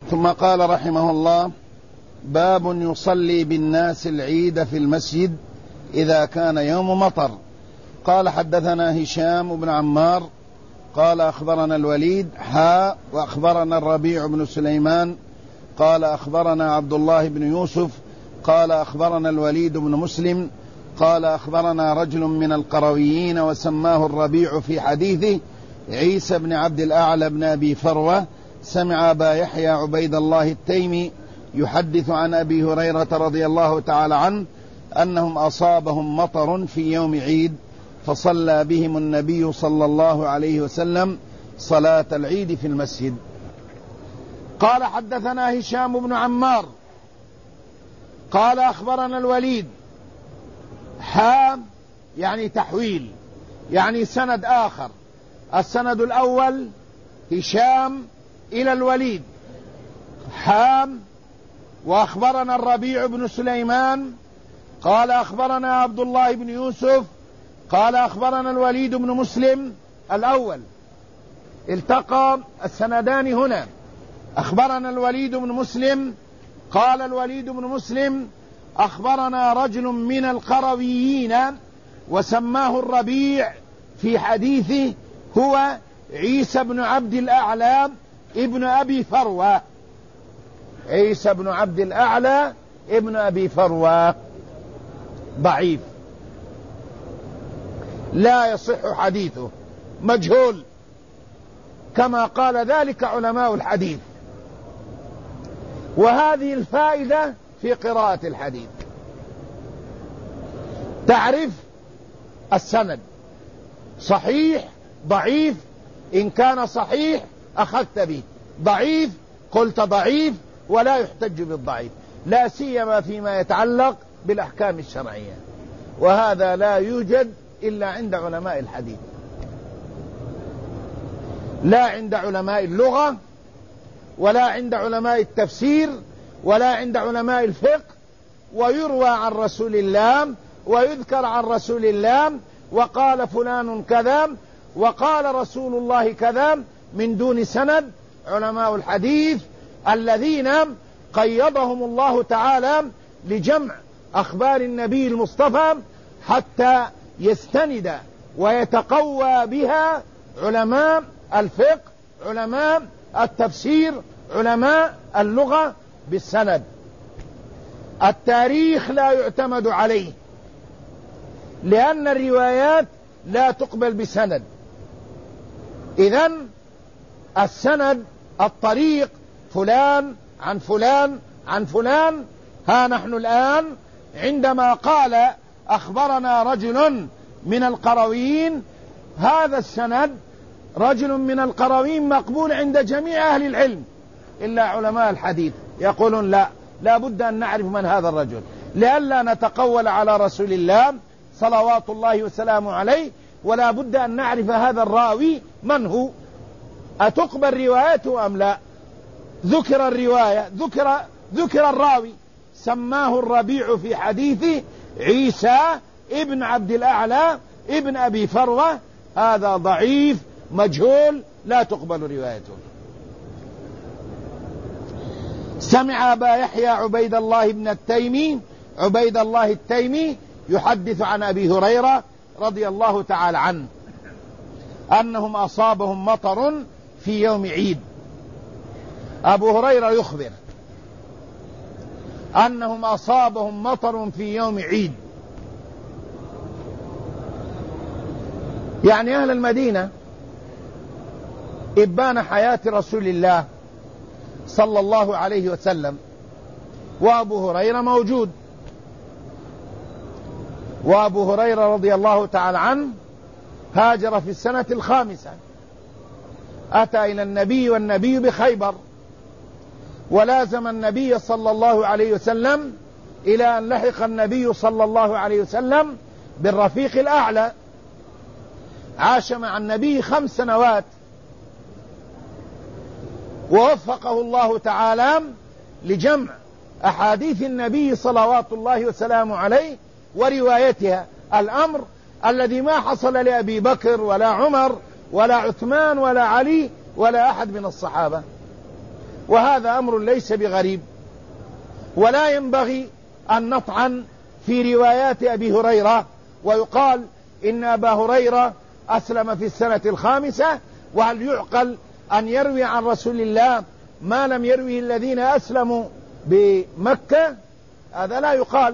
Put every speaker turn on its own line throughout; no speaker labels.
ثم قال رحمه الله: باب يصلي بالناس العيد في المسجد إذا كان يوم مطر. قال: حدثنا هشام بن عمار قال: أخبرنا الوليد وأخبرنا الربيع بن سليمان قال: أخبرنا عبد الله بن يوسف قال: أخبرنا الوليد بن مسلم قال: أخبرنا رجل من القرويين وسماه الربيع في حديثه عيسى بن عبد الأعلى بن أبي فروة، سمع أبا يحيى عبيد الله التيمي يحدث عن أبي هريرة رضي الله تعالى عنه أنهم أصابهم مطر في يوم عيد فصلى بهم النبي صلى الله عليه وسلم صلاة العيد في المسجد.
قال: حدثنا هشام بن عمار قال: أخبرنا الوليد يعني تحويل، يعني سند آخر. السند الأول هشام إلى الوليد وأخبرنا الربيع بن سليمان قال: أخبرنا عبد الله بن يوسف قال: أخبرنا الوليد بن مسلم. الأول التقى السندان هنا. أخبرنا الوليد بن مسلم قال الوليد بن مسلم: أخبرنا رجل من القرويين وسماه الربيع في حديثه هو عيسى بن عبد الأعلى ابن أبي فروة. عيسى بن عبد الأعلى ابن أبي فروة ضعيف، لا يصح حديثه، مجهول، كما قال ذلك علماء الحديث. وهذه الفائدة في قراءة الحديث: تعرف السند صحيح ضعيف، إن كان صحيح أخذت به، ضعيف قلت ضعيف، ولا يحتج بالضعيف، لا سيما فيما يتعلق بالأحكام الشرعية، وهذا لا يوجد إلا عند علماء الحديث، لا عند علماء اللغة، ولا عند علماء التفسير، ولا عند علماء الفقه. ويروى عن رسول الله ويذكر عن رسول الله وقال فلان كذا وقال رسول الله كذا من دون سند. علماء الحديث الذين قيضهم الله تعالى لجمع أخبار النبي المصطفى حتى يستند ويتقوى بها علماء الفقه، علماء التفسير، علماء اللغة بالسند. التاريخ لا يعتمد عليه، لأن الروايات لا تقبل بسند. إذن السند الطريق فلان عن فلان عن فلان. ها نحن الآن عندما قال أخبرنا رجل من القرويين، هذا السند رجل من القرويين مقبول عند جميع أهل العلم إلا علماء الحديث يقولون لا بد أن نعرف من هذا الرجل، لئلا نتقول على رسول الله صلوات الله وسلامه عليه، ولا بد أن نعرف هذا الراوي من هو، أتقبل روايته أم لا. ذكر الرواية، ذكر الراوي، سماه الربيع في حديثه عيسى ابن عبد الأعلى ابن أبي فروة، هذا ضعيف مجهول لا تقبل روايته. سمع أبا يحيى عبيد الله التيمي يحدث عن أبي هريرة رضي الله تعالى عنه أنهم أصابهم مطر في يوم عيد. أبو هريرة يخبر أنهم أصابهم مطر في يوم عيد، يعني أهل المدينة إبان حياة رسول الله صلى الله عليه وسلم، وأبو هريرة موجود. وأبو هريرة رضي الله تعالى عنه هاجر في السنة 5، أتى إلى النبي والنبي بخيبر، ولازم النبي صلى الله عليه وسلم إلى أن لحق النبي صلى الله عليه وسلم بالرفيق الأعلى. عاش مع النبي 5 سنوات، ووفقه الله تعالى لجمع أحاديث النبي صلوات الله وسلامه عليه وروايتها، الأمر الذي ما حصل لأبي بكر ولا عمر ولا عثمان ولا علي ولا أحد من الصحابة. وهذا أمر ليس بغريب. ولا ينبغي أن نطعن في روايات أبي هريرة ويقال إن أبا هريرة أسلم في السنة 5، وهل يعقل أن يروي عن رسول الله ما لم يرويه الذين أسلموا بمكة؟ هذا لا يقال.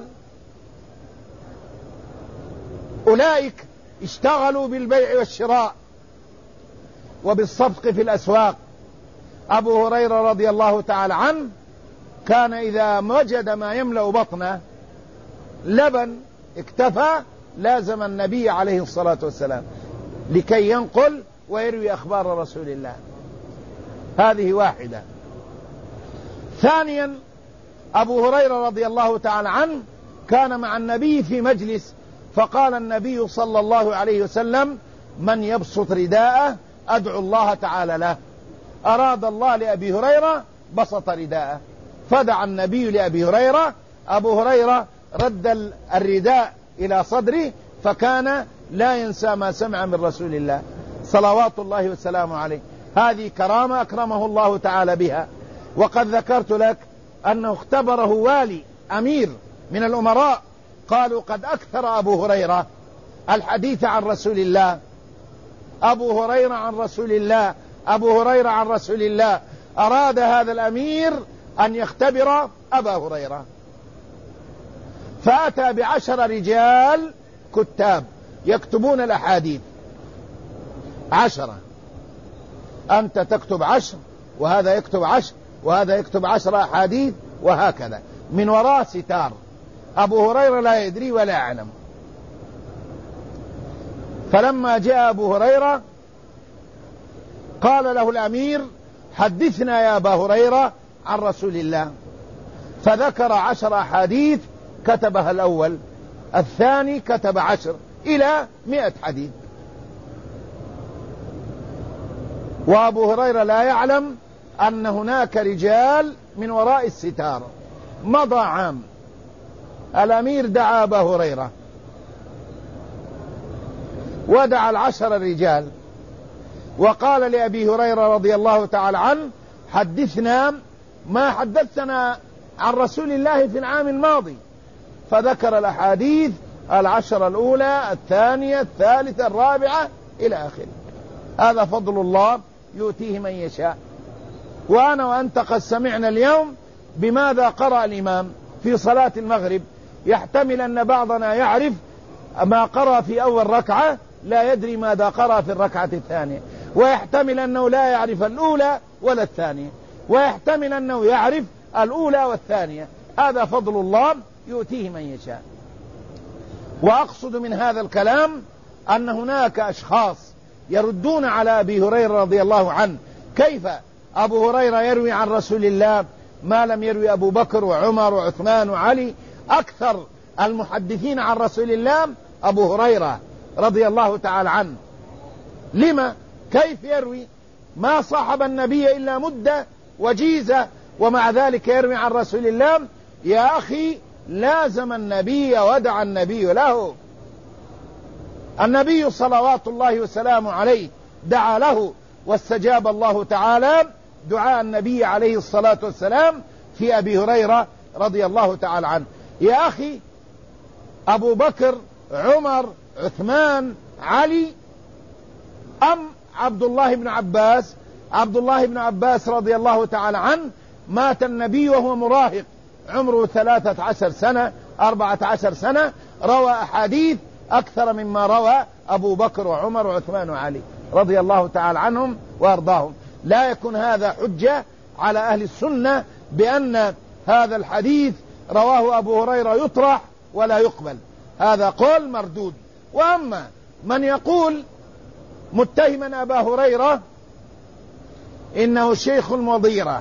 أولئك اشتغلوا بالبيع والشراء وبالصفق في الأسواق. أبو هريرة رضي الله تعالى عنه كان إذا وجد ما يملأ بطنه لبن اكتفى لازم النبي عليه الصلاة والسلام لكي ينقل ويروي أخبار رسول الله. هذه واحدة. ثانيا، أبو هريرة رضي الله تعالى عنه كان مع النبي في مجلس، فقال النبي صلى الله عليه وسلم: من يبسط رداءه أدعو الله تعالى له. أراد الله لأبي هريرة بسط رداءه، فدعا النبي لأبي هريرة. أبو هريرة رد الرداء إلى صدره، فكان لا ينسى ما سمع من رسول الله صلوات الله وسلامه عليه. هذه كرامة أكرمه الله تعالى بها. وقد ذكرت لك أنه اختبره والي أمير من الأمراء، قالوا قد أكثر أبو هريرة الحديث عن رسول الله. أبو هريرة عن رسول الله، أبو هريرة عن رسول الله. أراد هذا الأمير أن يختبر أبا هريرة، فأتى ب10 رجال كتاب يكتبون الأحاديث. 10، أنت تكتب 10، وهذا يكتب 10، وهذا يكتب 10 أحاديث، وهكذا من وراء ستار. أبو هريرة لا يدري ولا يعلم. فلما جاء أبو هريرة قال له الأمير: حدثنا يا أبا هريرة عن رسول الله. فذكر 10 أحاديث كتبها الأول، الثاني كتب 10 إلى 100 حديث. وأبو هريرة لا يعلم أن هناك رجال من وراء الستار. مضى عام، الأمير دعا أبا هريرة ودعا 10 رجال، وقال لأبي هريرة رضي الله تعالى عنه: حدثنا ما حدثنا عن رسول الله في العام الماضي. فذكر الأحاديث 10 الأولى، الثانية، الثالثة، الرابعة إلى آخره. هذا فضل الله يؤتيه من يشاء. وأنا وأنت قد سمعنا اليوم بماذا قرأ الإمام في صلاة المغرب. يحتمل أن بعضنا يعرف ما قرأ في أول ركعة، لا يدري ماذا قرأ في الركعة الثانية، ويحتمل أنه لا يعرف الأولى ولا الثانية، ويحتمل أنه يعرف الأولى والثانية. هذا فضل الله يؤتيه من يشاء. وأقصد من هذا الكلام أن هناك أشخاص يردون على أبي هريرة رضي الله عنه. كيف أبو هريرة يروي عن رسول الله ما لم يروي أبو بكر وعمر وعثمان وعلي؟ أكثر المحدثين عن رسول الله أبو هريرة رضي الله تعالى عنه. لما؟ كيف يروي؟ ما صاحب النبي إلا مدة وجيزة، ومع ذلك يروي عن رسول الله. يا أخي، لازم النبي ودع النبي له. النبي صلوات الله وسلامه عليه دعا له، واستجاب الله تعالى دعاء النبي عليه الصلاة والسلام في أبي هريرة رضي الله تعالى عنه. يا أخي، أبو بكر، عمر، عثمان، علي، أم عبد الله بن عباس؟ عبد الله بن عباس رضي الله تعالى عنه مات النبي وهو مراهق، عمره 13 سنة 14 سنة، روى أحاديث أكثر مما روى أبو بكر وعمر وعثمان وعلي رضي الله تعالى عنهم وأرضاهم. لا يكون هذا حجة على أهل السنة بأن هذا الحديث رواه أبو هريرة يطرح ولا يقبل. هذا قول مردود. وأما من يقول متهما أبا هريرة إنه شيخ المضيرة،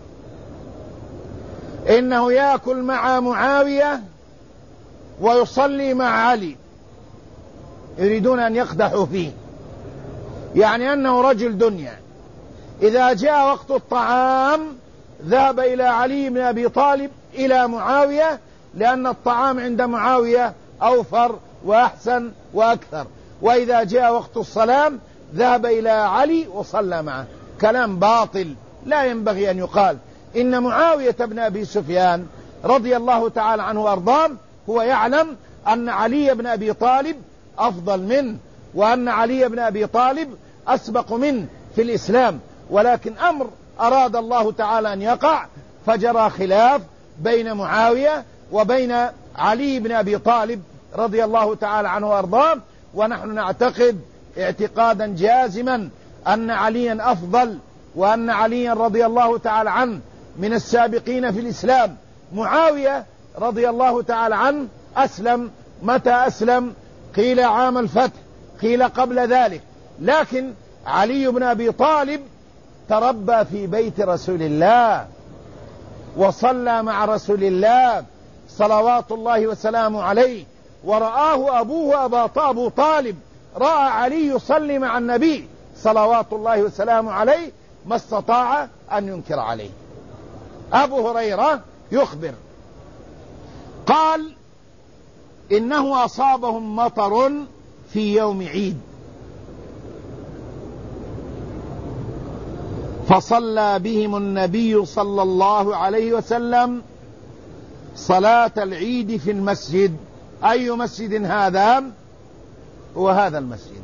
إنه يأكل مع معاوية ويصلي مع علي، يريدون أن يقدحوا فيه، يعني أنه رجل دنيا. إذا جاء وقت الطعام ذهب إلى علي بن أبي طالب إلى معاوية، لأن الطعام عند معاوية أوفر وأحسن وأكثر. وإذا جاء وقت الصلاة ذهب إلى علي وصلى معه. كلام باطل لا ينبغي أن يقال. إن معاوية بن أبي سفيان رضي الله تعالى عنه وأرضاه هو يعلم أن علي بن أبي طالب أفضل منه، وأن علي بن أبي طالب أسبق منه في الإسلام، ولكن أمر أراد الله تعالى أن يقع، فجرى خلاف بين معاوية وبين علي بن أبي طالب رضي الله تعالى عنه وأرضاه. ونحن نعتقد اعتقادا جازما أن عليا أفضل، وأن عليا رضي الله تعالى عنه من السابقين في الإسلام. معاوية رضي الله تعالى عنه أسلم. متى أسلم؟ قيل عام الفتح، قيل قبل ذلك، لكن علي بن أبي طالب تربى في بيت رسول الله وصلى مع رسول الله صلوات الله وسلامه عليه، ورآه أبوه أبو طالب، رأى علي يصلي مع النبي صلوات الله وسلامه عليه، ما استطاع أن ينكر عليه. أبو هريرة يخبر قال إنه أصابهم مطر في يوم عيد، فصلى بهم النبي صلى الله عليه وسلم صلاة العيد في المسجد. أي مسجد هذا؟ هو هذا المسجد.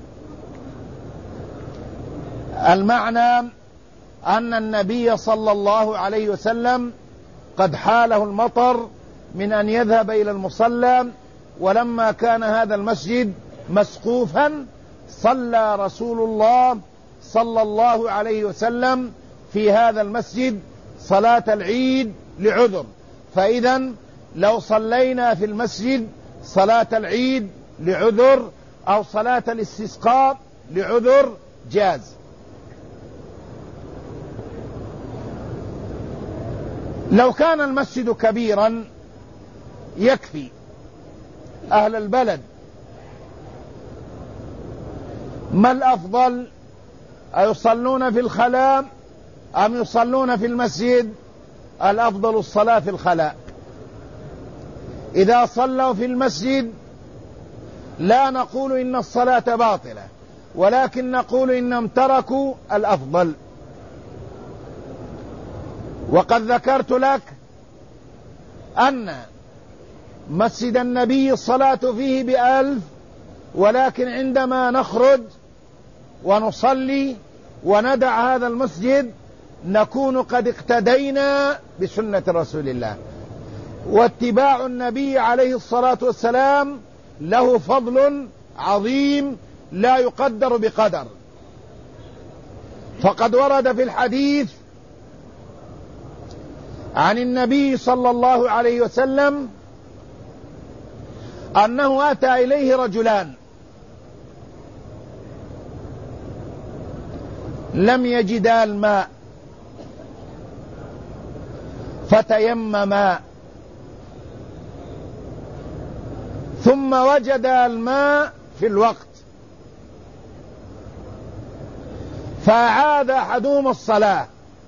المعنى أن النبي صلى الله عليه وسلم قد حاله المطر من أن يذهب إلى المصلى، ولما كان هذا المسجد مسقوفا صلى رسول الله صلى الله عليه وسلم في هذا المسجد صلاة العيد لعذر. فإذا لو صلينا في المسجد صلاة العيد لعذر أو صلاة الاستسقاء لعذر جاز. لو كان المسجد كبيرا يكفي أهل البلد. ما الأفضل؟ أيصلون في الخلاء أم يصلون في المسجد؟ الأفضل الصلاة في الخلاء. إذا صلوا في المسجد لا نقول إن الصلاة باطلة، ولكن نقول إنهم تركوا الأفضل. وقد ذكرت لك أن مسجد النبي الصلاة فيه ب1000، ولكن عندما نخرج ونصلي وندع هذا المسجد نكون قد اقتدينا بسنة رسول الله. واتباع النبي عليه الصلاة والسلام له فضل عظيم لا يقدر بقدر. فقد ورد في الحديث عن النبي صلى الله عليه وسلم أنه أتى إليه رجلان لم يجدا الماء فتيمما، ثم وجدا الماء في الوقت فأعاد أحدهما الصلاة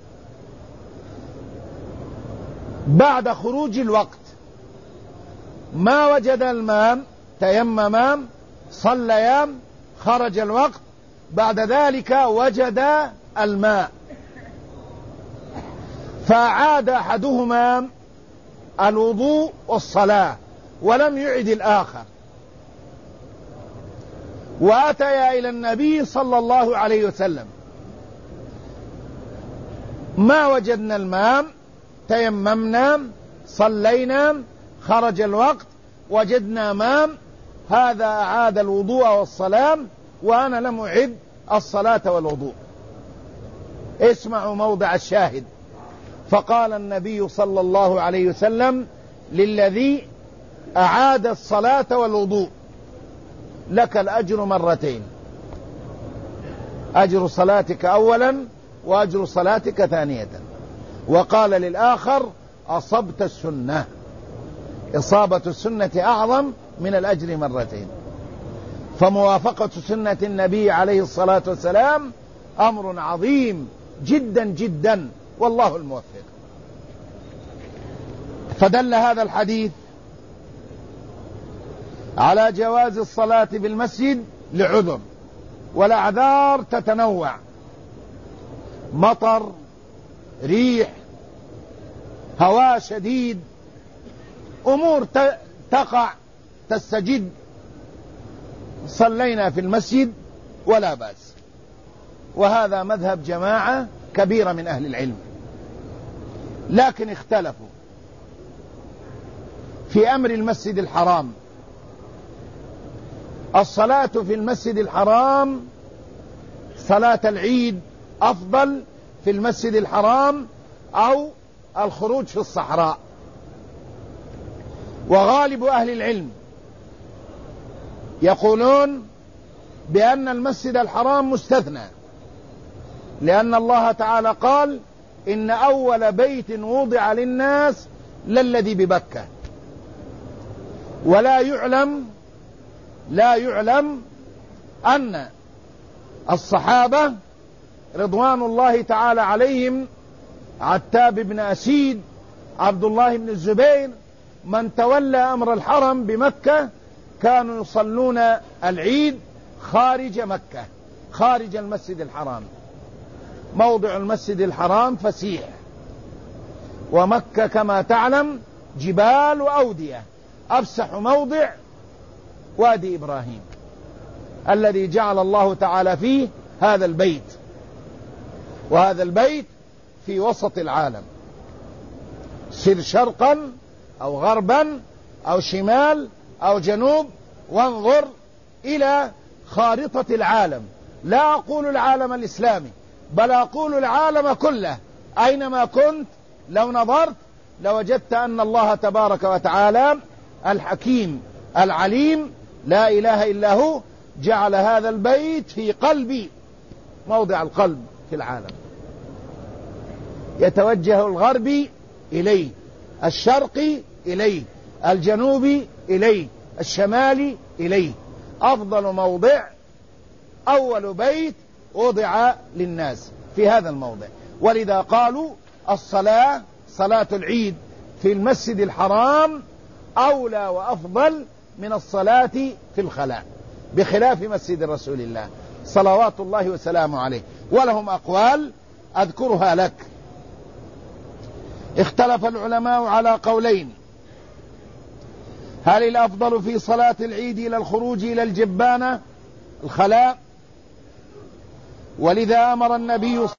بعد خروج الوقت. ما وجد الماء تيمما صليا، خرج الوقت، بعد ذلك وجد الماء فأعاد أحدهما الوضوء والصلاة ولم يعد الآخر. وأتيا إلى النبي صلى الله عليه وسلم ما وجدنا الماء، تيممنا صلينا، خرج الوقت، وجدنا ماء، هذا أعاد الوضوء والصلاة وأنا لم أعد الصلاة والوضوء. اسمعوا موضع الشاهد. فقال النبي صلى الله عليه وسلم للذي أعاد الصلاة والوضوء لك الأجر مرتين، أجر صلاتك أولا وأجر صلاتك ثانية. وقال للآخر أصبت السنة، إصابة السنة أعظم من الأجر مرتين. فموافقة سنة النبي عليه الصلاة والسلام أمر عظيم جدا جدا، والله الموفق. فدل هذا الحديث على جواز الصلاة بالمسجد لعذر، والأعذار تتنوع: مطر، ريح، هواء شديد، أمور تقع تستجد، صلينا في المسجد ولا بأس. وهذا مذهب جماعة كبيرة من أهل العلم، لكن اختلفوا في أمر المسجد الحرام. الصلاة في المسجد الحرام، صلاة العيد، أفضل في المسجد الحرام أو الخروج في الصحراء؟ وغالب أهل العلم يقولون بأن المسجد الحرام مستثنى، لأن الله تعالى قال: إن أول بيت وضع للناس للذي ببكة. ولا يعلم أن الصحابة رضوان الله تعالى عليهم، عتاب بن أسيد، عبد الله بن الزبير، من تولى أمر الحرم بمكة، كانوا يصلون العيد خارج مكة، خارج المسجد الحرام. موضع المسجد الحرام فسيح، ومكة كما تعلم جبال وأودية، أفسح موضع وادي إبراهيم الذي جعل الله تعالى فيه هذا البيت، وهذا البيت في وسط العالم، سر شرقا أو غربا أو شمال أو جنوب، وانظر إلى خارطة العالم. لا أقول العالم الإسلامي، بل أقول العالم كله. أينما كنت لو نظرت لوجدت أن الله تبارك وتعالى الحكيم العليم لا إله إلا هو جعل هذا البيت في قلبي، موضع القلب في العالم، يتوجه الغربي إليه، الشرقي إليه، الجنوبي إليه، الشمالي إليه. أفضل موضع، أول بيت وضع للناس في هذا الموضع. ولذا قالوا صلاة العيد في المسجد الحرام أولى وأفضل من الصلاة في الخلاء، بخلاف مسجد رسول الله صلوات الله وسلامه عليه. ولهم أقوال أذكرها لك. اختلف العلماء على قولين: هل الأفضل في صلاة العيد إلى الخروج إلى الجبانة الخلاء؟ ولذا أمر النبي